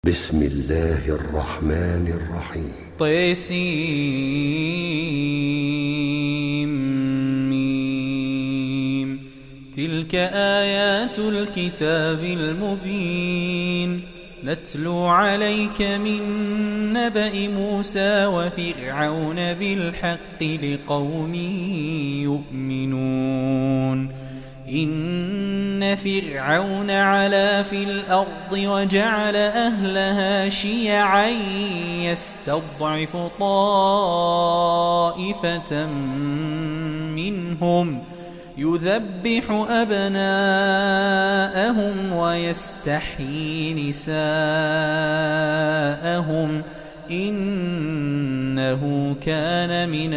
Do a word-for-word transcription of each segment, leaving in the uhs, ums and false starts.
بسم الله الرحمن الرحيم. طيسيم. تلك آيات الكتاب المبين نتلو عليك من نبأ موسى وفرعون بالحق لقوم يؤمنون. إن فرعون علا في الأرض وجعل أهلها شيعا يستضعف طائفة منهم يذبح أبناءهم ويستحيي نساءهم إنه كان من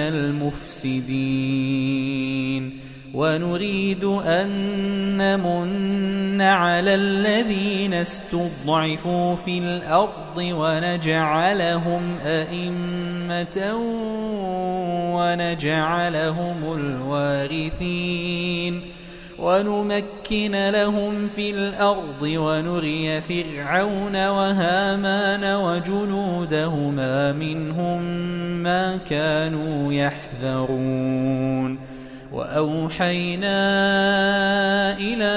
المفسدين. ونريد أن نمن على الذين استضعفوا في الأرض ونجعلهم أئمة ونجعلهم الوارثين ونمكن لهم في الأرض ونري فرعون وهامان وجنودهما منهم ما كانوا يحذرون. وأوحينا إلى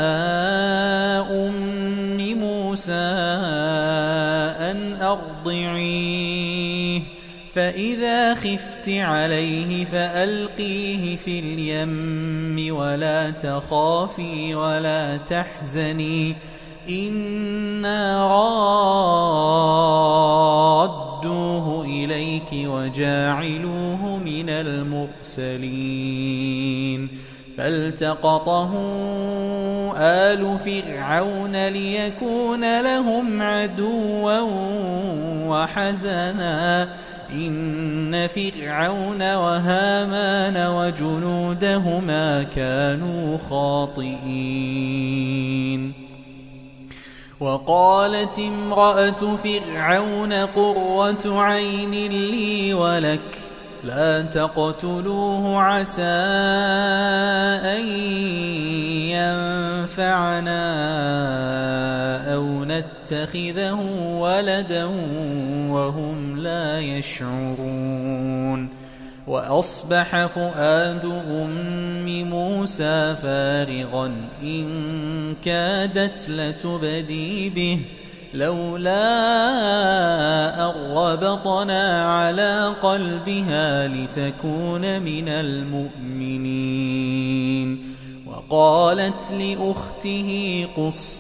أم موسى أن أرضعيه فإذا خفت عليه فألقيه في اليم ولا تخافي ولا تحزني إنا رادوه إليك وجاعلوه من المرسلين. فالتقطه آل فرعون ليكون لهم عدوا وحزنا إن فرعون وهامان وجنودهما كانوا خاطئين. وقالت امرأة فرعون قرة عين لي ولك لا تقتلوه عسى أن ينفعنا أو نتخذه ولدا وهم لا يشعرون. وأصبح فؤاد أم موسى فارغا إن كادت لتبدي به لولا أن ربطنا على قلبها لتكون من المؤمنين. وقالت لأخته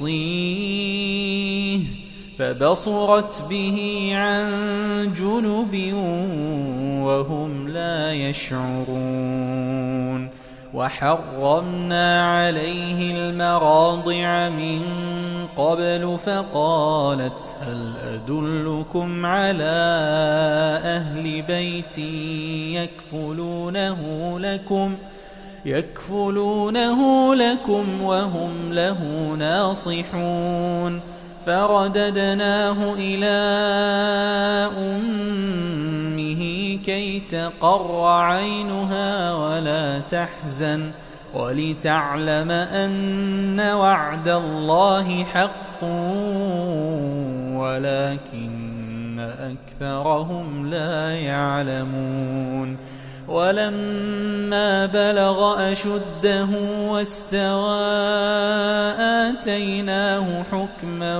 قصيه فبصرت به عن جنب وهم لا يشعرون. وحرمنا عليه المراضع من قبل فقالت هل أدلكم على أهل بيت يكفلونه لكم يكفلونه لكم وهم له ناصحون. فرددناه إلى أمه كي تقر عينها ولا تحزن ولتعلم أن وعد الله حق ولكن أكثرهم لا يعلمون. ولما بلغ أشده واستوى آتيناه حكما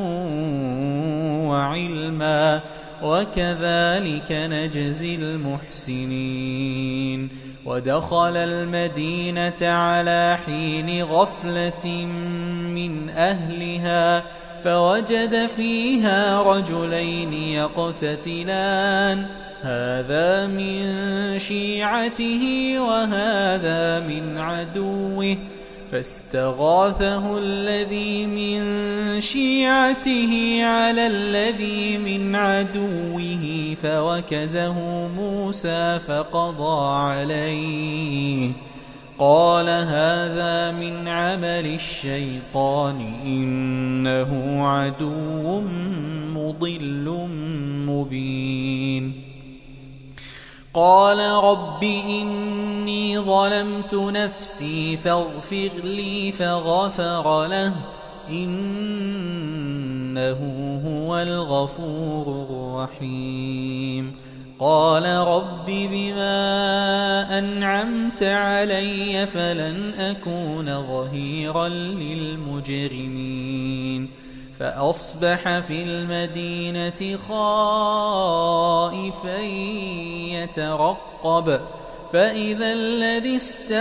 وعلما وكذلك نجزي المحسنين. ودخل المدينة على حين غفلة من أهلها فوجد فيها رجلين يقتتلان هذا من شيعته وهذا من عدوه فاستغاثه الذي من شيعته على الذي من عدوه فوكزه موسى فقضى عليه قال هذا من عمل الشيطان إنه عدو مضل مبين. قال رب إني ظلمت نفسي فاغفر لي فغفر له إن إنه هو الغفور الرحيم. قال رب بما أنعمت علي فلن أكون ظهيرا للمجرمين. فأصبح في المدينة خائفا يترقب فإذا الذي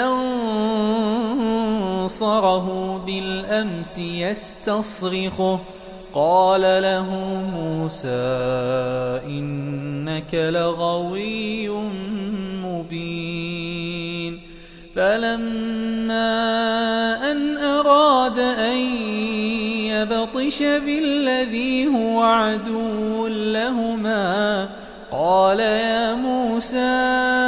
استنصره بالأمس يستصرخه قال له موسى إنك لغوي مبين. فلما أن أراد أن يبطش بالذي هو عدو لهما قال يا موسى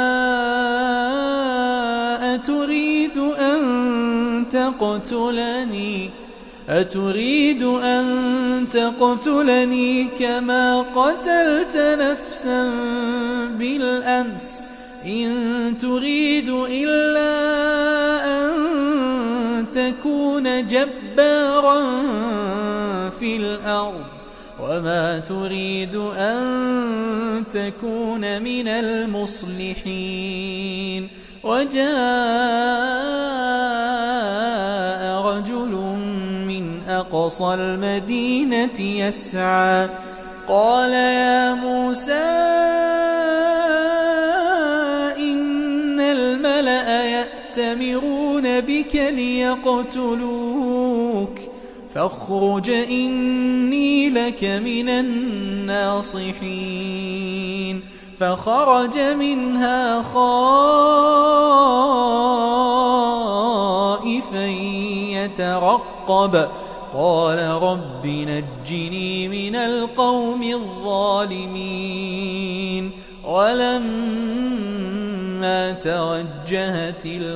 أتريد أن تقتلني أتريد أن تقتلني كما قتلت نفسا بالأمس إن تريد إلا أن تكون جبارا في الأرض وما تريد أن تكون من المصلحين. وجاء رجل من أقصى المدينة يسعى قال يا موسى إن الملأ يأتمرون بك ليقتلوك فاخرج إني لك من الناصحين. فخرج منها خائفا يترقب قال رب نجني من القوم الظالمين. ولما توجه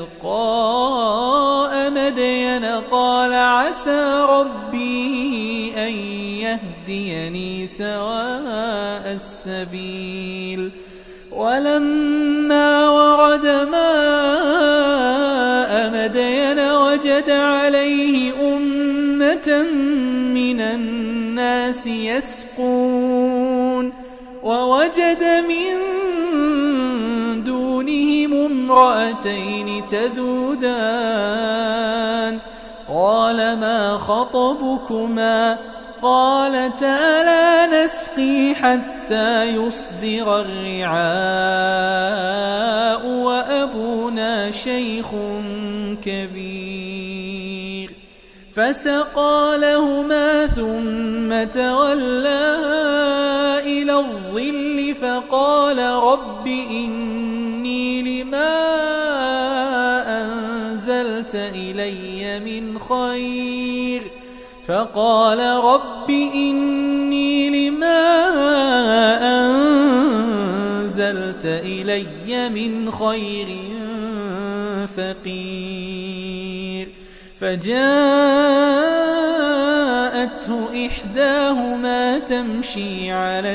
تلقاء مدين قال عسى ربي أن يهديني سواء السبيل. ولما ورد ماء مدين وجد عليه أمة من الناس يسقون ووجد من دونهم امرأتين تذودان قال ما خطبكما قالتا لا نسقي حتى يصدر الرعاء وأبونا شيخ كبير. فسقى لهما ثم تولى إلى الظل فقال رب إني لما أنزلت إلي من خير فقال رب إني لما أنزلت إلي من خير فقير. فجاءته إحداهما تمشي على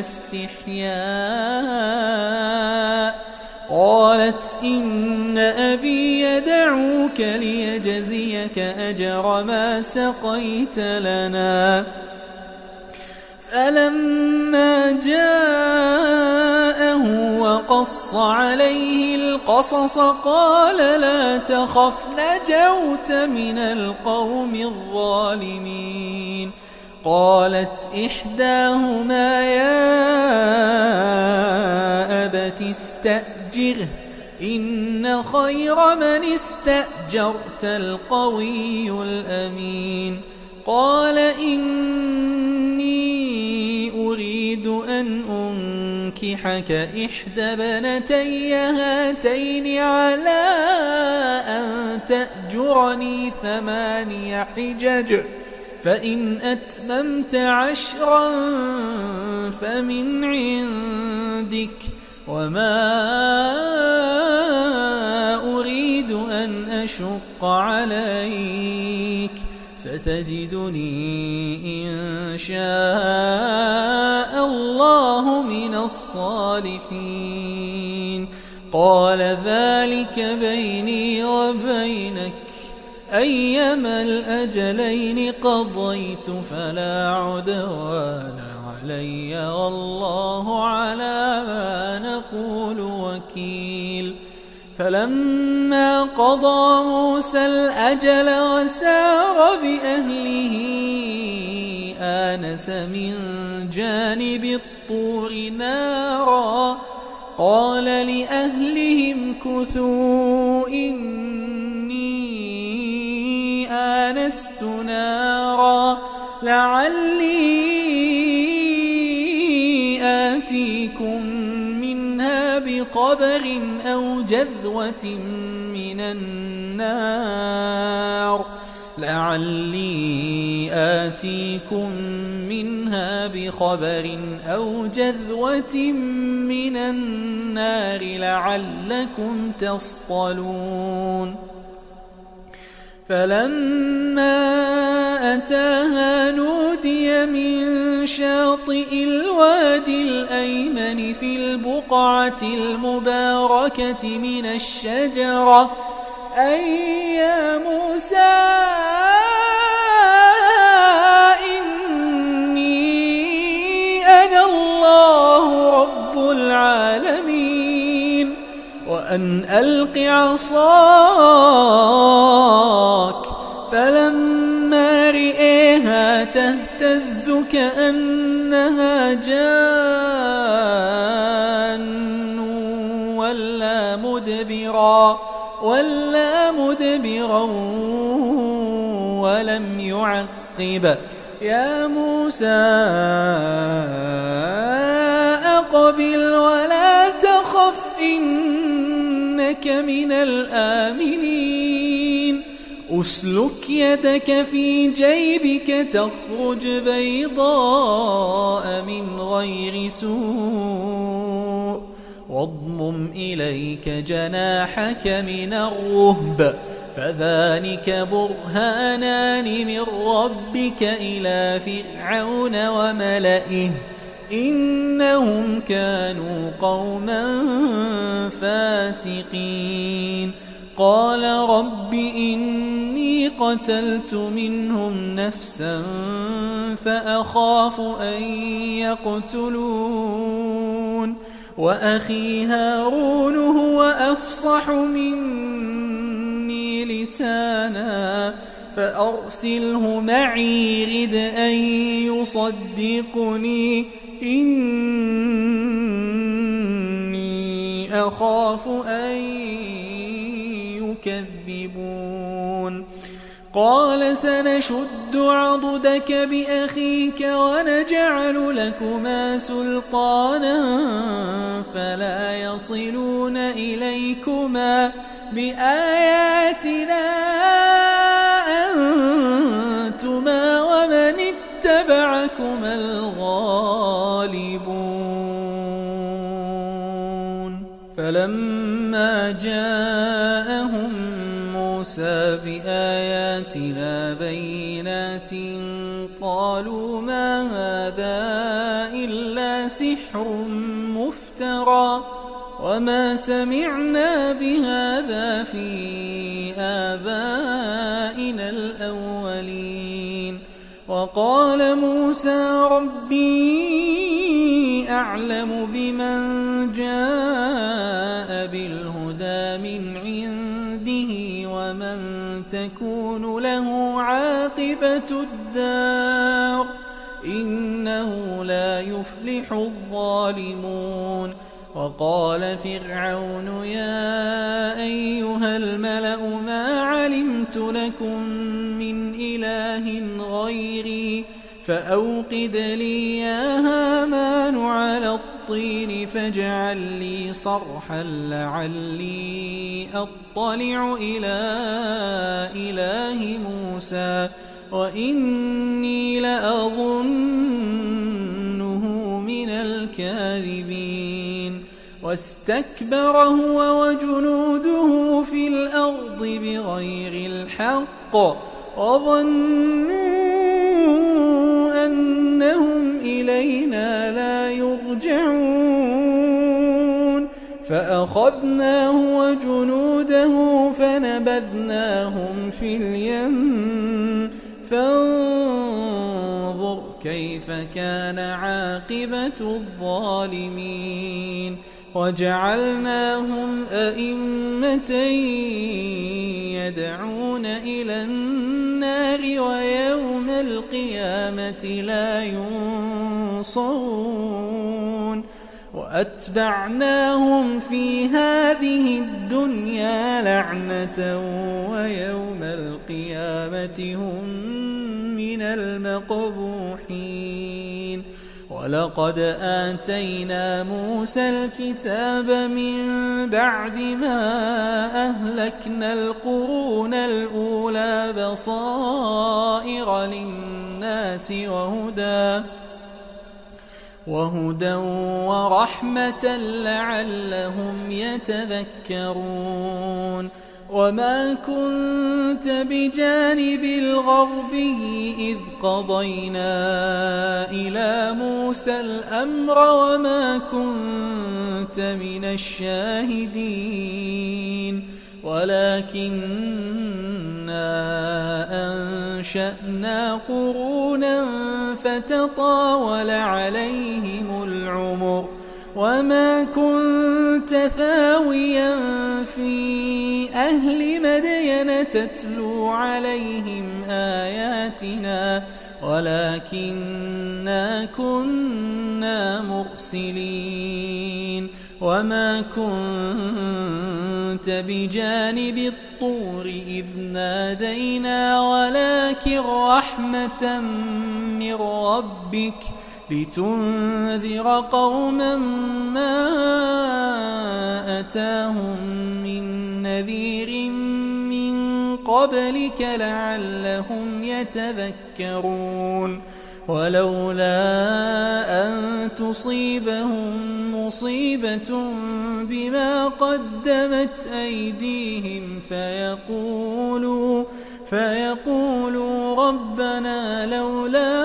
استحياء قالت إن أبي يدعوك ليجزيك أجر ما سقيت لنا. فلما جاءه وقص عليه القصص قال لا تخف نجوت من القوم الظالمين. قالت إحداهما يا أبت استأجره إن خير من استأجرت القوي الأمين. قال إني أريد أن أنكحك إحدى بنتي هاتين على أن تأجرني ثماني حجج فإن أتممت عشرا فمن عندك وما أريد أن أشق عليك ستجدني إن شاء الله من الصالحين. قال ذلك بيني وبينك أيما الأجلين قضيت فلا عدوان علي والله على ما نقول وكيل فلما قضى موسى الأجل وسار بأهله آنس من جانب الطور نارا قال لأهلهم كثوا إني آنست نارا لعلي آتيكم منها بخبر أو جذوة من النار لعلي آتيكم منها بخبر أو جذوة من النار لعلكم تصطلون فلما أتاها نودي من شاطئ الوادي الأيمن في البقعة المباركة من الشجرة أي يا موسى إني أنا الله رب العالمين وأن ألق عصاك فلما رئيها تهتز كأنها جان ولا مدبرا ولا مدبرا ولم يعقب يا موسى أقبل ولا تخف إنك من الآمنين أسلك يدك في جيبك تخرج بيضاء من غير سوء واضمم إليك جناحك من الرهب فذلك برهانان من ربك إلى فرعون وملئه إنهم كانوا قوما فاسقين قال رب إني قتلت منهم نفسا فأخاف أن يقتلون وأخي هارون هو أفصح مني لسانا فأرسله معي رد أن يصدقني إني أخاف أن يكذبون قال سنشد عضدك بأخيك ونجعل لكما سلطانا فلا يصلون إليكما بآياتنا أنتما ومن اتبعكما الغالبون فلما جاءهم موسى بآياتنا بينات قالوا ما هذا إلا سحر مفترى وما سمعنا بهذا في آبائنا الأولين وقال موسى ربي أعلم بمن جاء بالهدى من عنده ومن تكون له عاقبة الدار إنه لا يفلح الظالمون وقال فرعون يا أيها الملأ ما علمت لكم من إله غيري فأوقد لي يا هامان على الطين فاجعل لي صرحا لعلي أطلع إلى إله موسى وإني لأظنه من الكاذبين واستكبر هو وجنوده في الأرض بغير الحق وظنوا أنهم إلينا لا يرجعون فأ فأخذناه وجنوده فنبذناهم في اليم فانظر كيف كان عاقبة الظالمين وجعلناهم أئمة يدعون إلى النار ويوم القيامة لا ينصرون وأتبعناهم في هذه الدنيا لعنة ويوم القيامة هم من المقبوحين ولقد آتينا موسى الكتاب من بعد ما أهلكنا القرون الأولى بصائر للناس وهدى وهدى ورحمة لعلهم يتذكرون وما كنت بجانب الغربي إذ قضينا إلى موسى الأمر وما كنت من الشاهدين ولكننا أنشأنا قرونا فتطاول عليهم العمر وما كنت ثاويا في أهل مدين تتلو عليهم آياتنا ولكننا كنا مرسلين وما كنت بجانب الطور إذ نادينا ولكن رحمة من ربك لتنذر قوما ما أتاهم من نذير من قبلك لعلهم يتذكرون ولولا أن تصيبهم مصيبة بما قدمت أيديهم فيقولوا فيقولوا ربنا لولا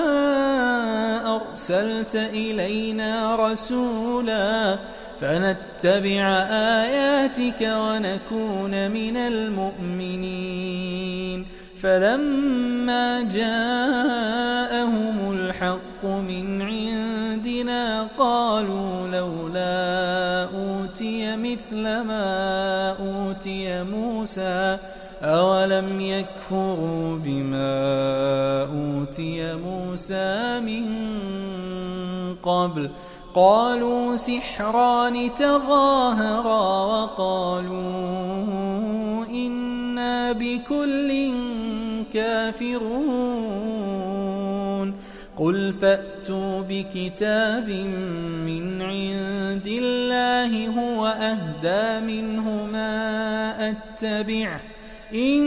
أرسلت إلينا رسولا فنتبع آياتك ونكون من المؤمنين فلما جاءهم الحق من عندنا قالوا لولا أوتي مثل ما أوتي موسى أولم يكفروا بما أوتي موسى من قبل قالوا سحران تظاهرا وقالوا إنا بكل كافرون قل فأتوا بكتاب من عند الله هو أهدى منه ما أتبعه إن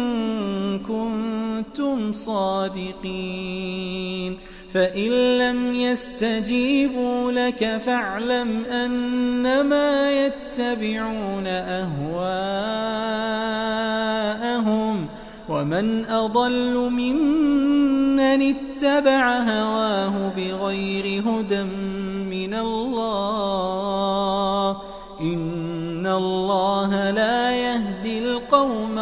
كنتم صادقين فإن لم يستجيبوا لك فاعلم أنما يتبعون أهواءهم ومن أضل ممن اتبع هواه بغير هدى من الله إن الله لا يهدي القوم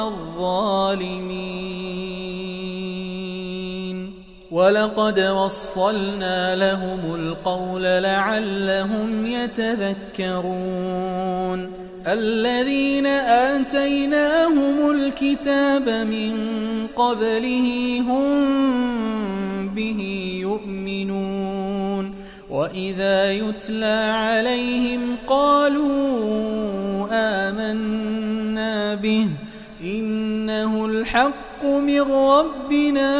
الظالمين ولقد وصلنا لهم القول لعلهم يتذكرون الذين آتيناهم الكتاب من قبله هم به يؤمنون وإذا يتلى عليهم قالوا آمنا به إنه الحق من ربنا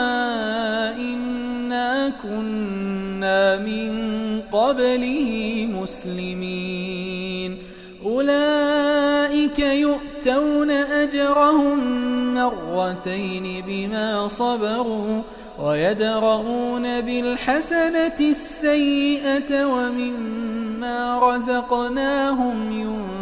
إنا كنا من قبله مسلمين أولئك يؤتون أجرهم مرتين بما صبروا ويدرؤون بالحسنة السيئة ومما رزقناهم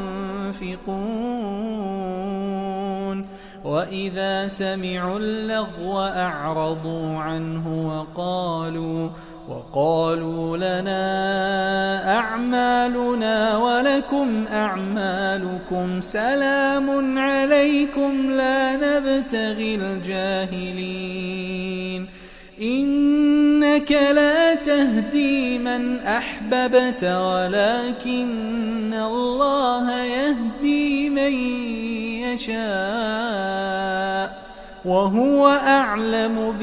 ينفقون وإذا سمعوا اللغو أعرضوا عنه وقالوا وقالوا لنا أعمالنا ولكم لكم أعمالكم سلام عليكم لا نبتغي الجاهلين إنك لا تهدي من أحببت ولكن الله يهدي من يشاء وهو أعلم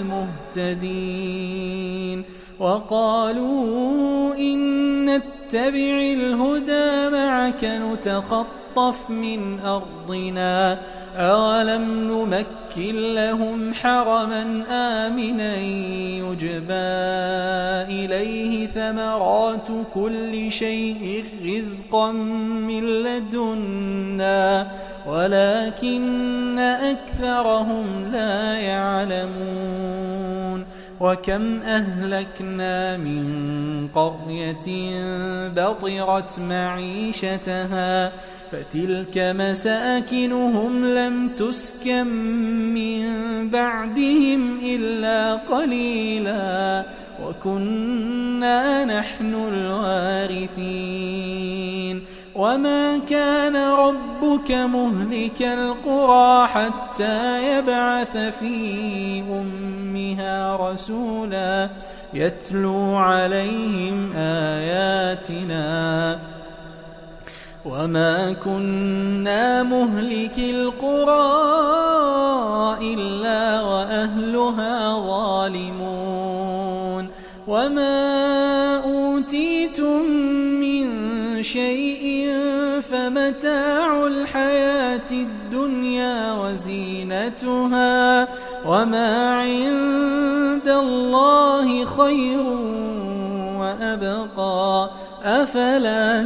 بالمهتدين وقالوا إن نتبع الهدى معك نتخطف من أرضنا أولم نمكن لهم حرما آمنا يجبى إليه ثمرات كل شيء رزقا من لدنا ولكن أكثرهم لا يعلمون وكم أهلكنا من قرية بطرت معيشتها فتلك مساكنهم لم تسكن من بعدهم إلا قليلا وكنا نحن الوارثين وما كان ربك مهلك القرى حتى يبعث في أمها رسولا يتلو عليهم آياتنا وما كنا مهلك القرى إلا وأهلها ظالمون وما أوتيتم من شيء فمتاع الحياة الدنيا وزينتها وما عند الله خير وأبقى أفلا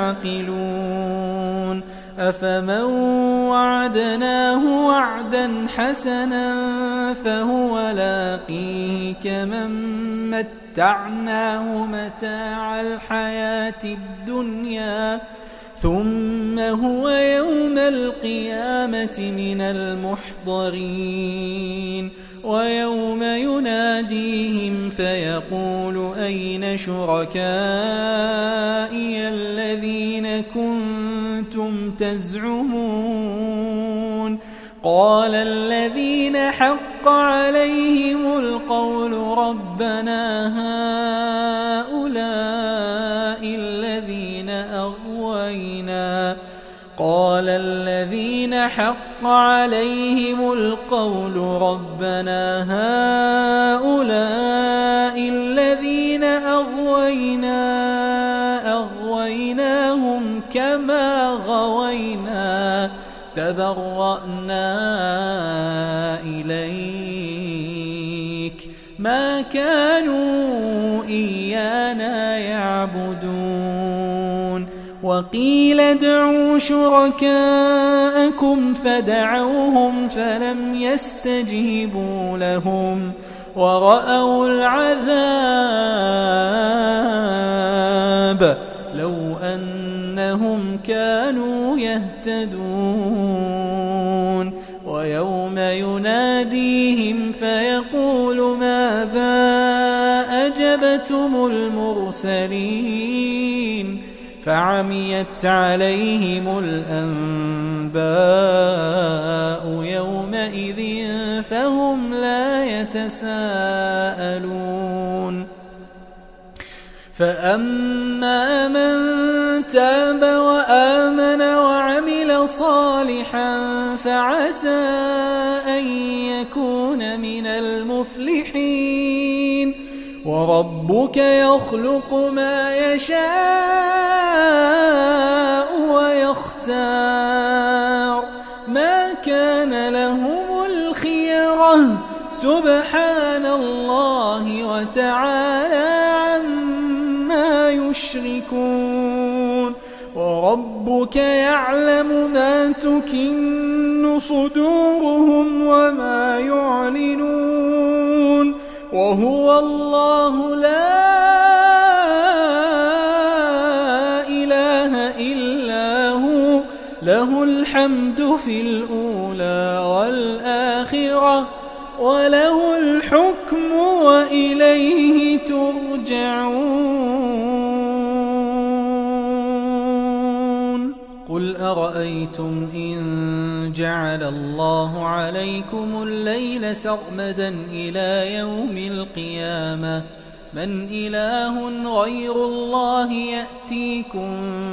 تعقلون أفمن وعدناه وعدا حسنا فهو لاقيه كمن متعناه متاع الحياة الدنيا ثم هو يوم القيامة من المحضرين ويوم يناديهم فيقول أين شركائي الذين كنتم تزعمون قال الذين حق عليهم القول ربنا هؤلاء الذين أغوينا قال الذين حق عليهم القول ربنا هؤلاء الذين أغوينا أغويناهم كما غوينا تبرأنا إليك ما كانوا إيانا يعبدون وقيل ادعوا شركاءكم فدعوهم فلم يستجيبوا لهم ورأوا العذاب لو أنهم كانوا يهتدون ويوم يناديهم فيقول ماذا أجبتم المرسلين فعميت عليهم الأنباء يومئذ فهم لا يتساءلون فأما من تاب وآمن وعمل صالحا فعسى أن يكون من المفلحين وربك يخلق ما يشاء ويختار ما كان لهم الخيرة سبحان الله وتعالى عما يشركون وربك يعلم ما تكن صدورهم وما يعلنون وهو الله لا إله إلا هو له الحمد في الأولى والآخرة وله الحكم وإليه ترجعون قل أرأيتم إن جعل الله عليكم الليل سرمدا إلى يوم القيامة من إله غير الله يأتيكم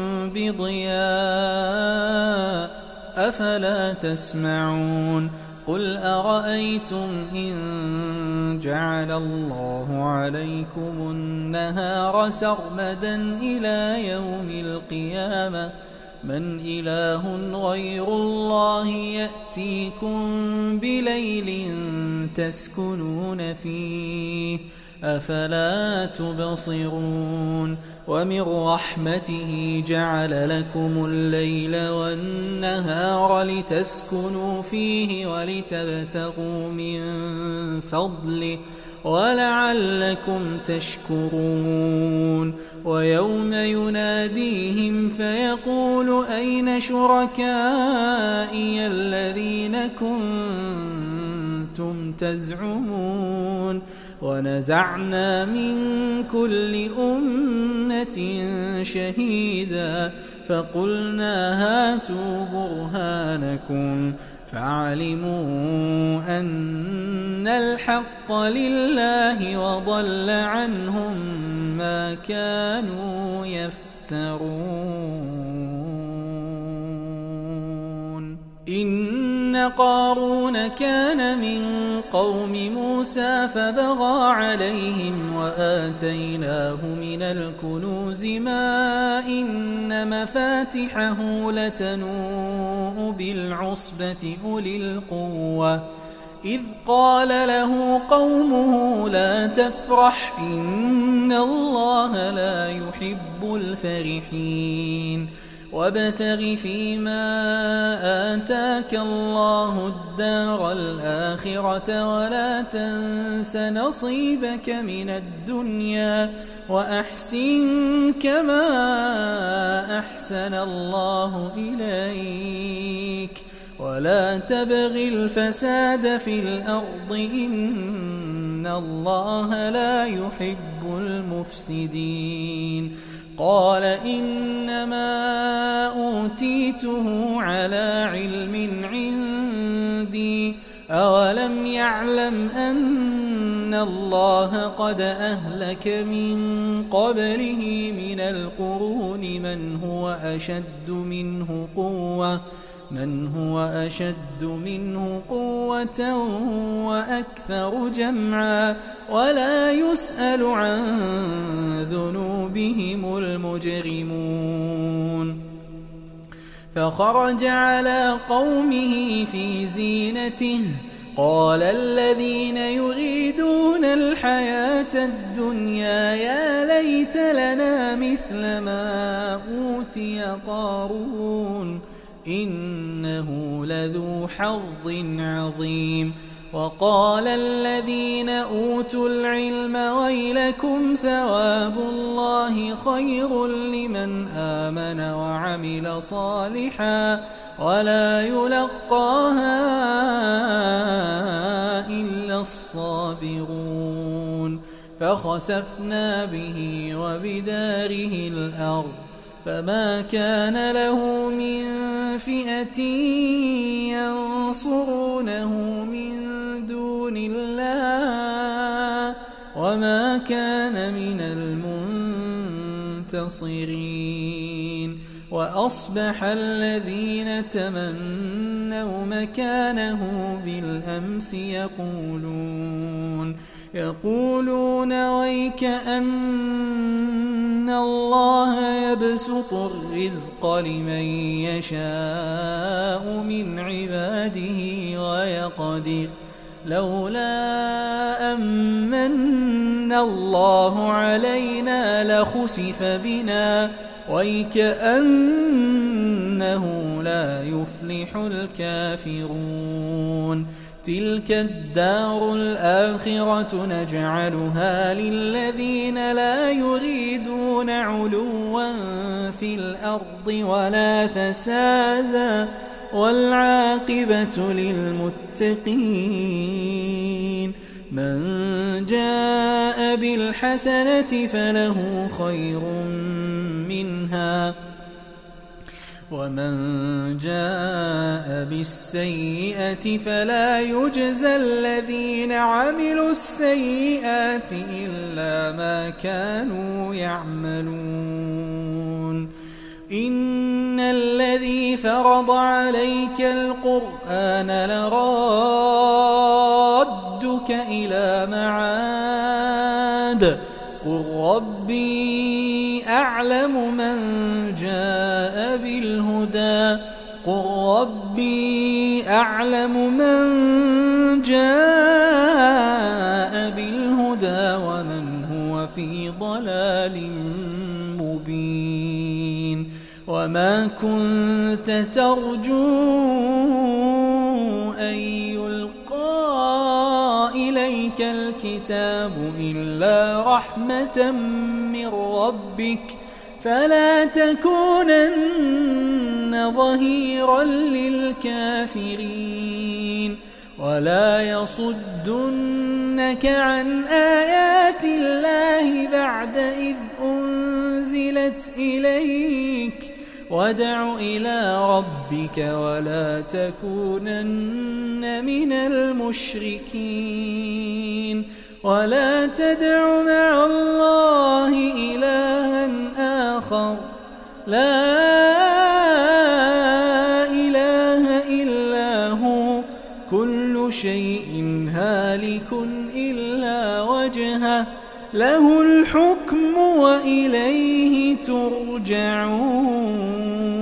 بضياء أفلا تسمعون قل أرأيتم إن جعل الله عليكم النهار سرمدا إلى يوم القيامة من إله غير الله يأتيكم بليل تسكنون فيه أفلا تبصرون ومن رحمته جعل لكم الليل والنهار لتسكنوا فيه ولتبتغوا من فضله ولعلكم تشكرون ويوم يناديهم فيقول أين شركائي الذين كنتم تزعمون ونزعنا من كل أمة شهيدا فقلنا هاتوا برهانكم فعلموا أن الحق لله وضل عنهم ما كانوا يفترون إن قارون كان من قوم موسى فبغى عليهم وآتيناه من الكنوز ما إن مفاتحه لتنوء بالعصبة أولي القوة إذ قال له قومه لا تفرح إن الله لا يحب الفرحين وابتغ فيما آتاك الله الدار الآخرة ولا تنس نصيبك من الدنيا وأحسن كما أحسن الله إليك ولا تبغ الفساد في الأرض إن الله لا يحب المفسدين قال إنما أوتيته على علم عندي أولم يعلم أن الله قد أهلك من قبله من القرون من هو أشد منه قوة من هو أشد منه قوة وأكثر جمعا ولا يسأل عن ذنوبهم المجرمون فخرج على قومه في زينته قال الذين يريدون الحياة الدنيا يا ليت لنا مثل ما أوتي قارون إنه لذو حظ عظيم وقال الذين أوتوا العلم ويلكم ثواب الله خير لمن آمن وعمل صالحا ولا يلقاها إلا الصابرون فخسفنا به وبداره الأرض فما كان له من فئة ينصرونه من دون الله وما كان من المنتصرين وأصبح الذين تمنوا مكانه بالأمس يقولون يقولون ويك أن الله يبسط الرزق لمن يشاء من عباده ويقدر لولا أمن الله علينا لخسف بنا ويكأنه لا يفلح الكافرون تلك الدار الآخرة نجعلها للذين لا يريدون علوا في الأرض ولا فسادا والعاقبة للمتقين من جاء بالحسنة فله خير منها ومن جاء بالسيئة فلا يجزى الذين عملوا السيئات إلا ما كانوا يعملون إن الذي فرض عليك القرآن لرادك إلى معاد قل ربي أعلم من جاء بالهدى قل ربي أعلم من جاء بالهدى ومن هو في ضلال مبين وما كنت ترجو أن يلقى إليك الكتاب إلا رحمة من ربك فلا تكونن ظهيرا للكافرين ولا يصدنك عن آيات الله بعد إذ أنزلت إليك وادع إلى ربك ولا تكونن من المشركين ولا تدع مع الله إلها آخر لا إله إلا هو كل شيء هالك إلا وجهه له الحكم وإليه ترجعون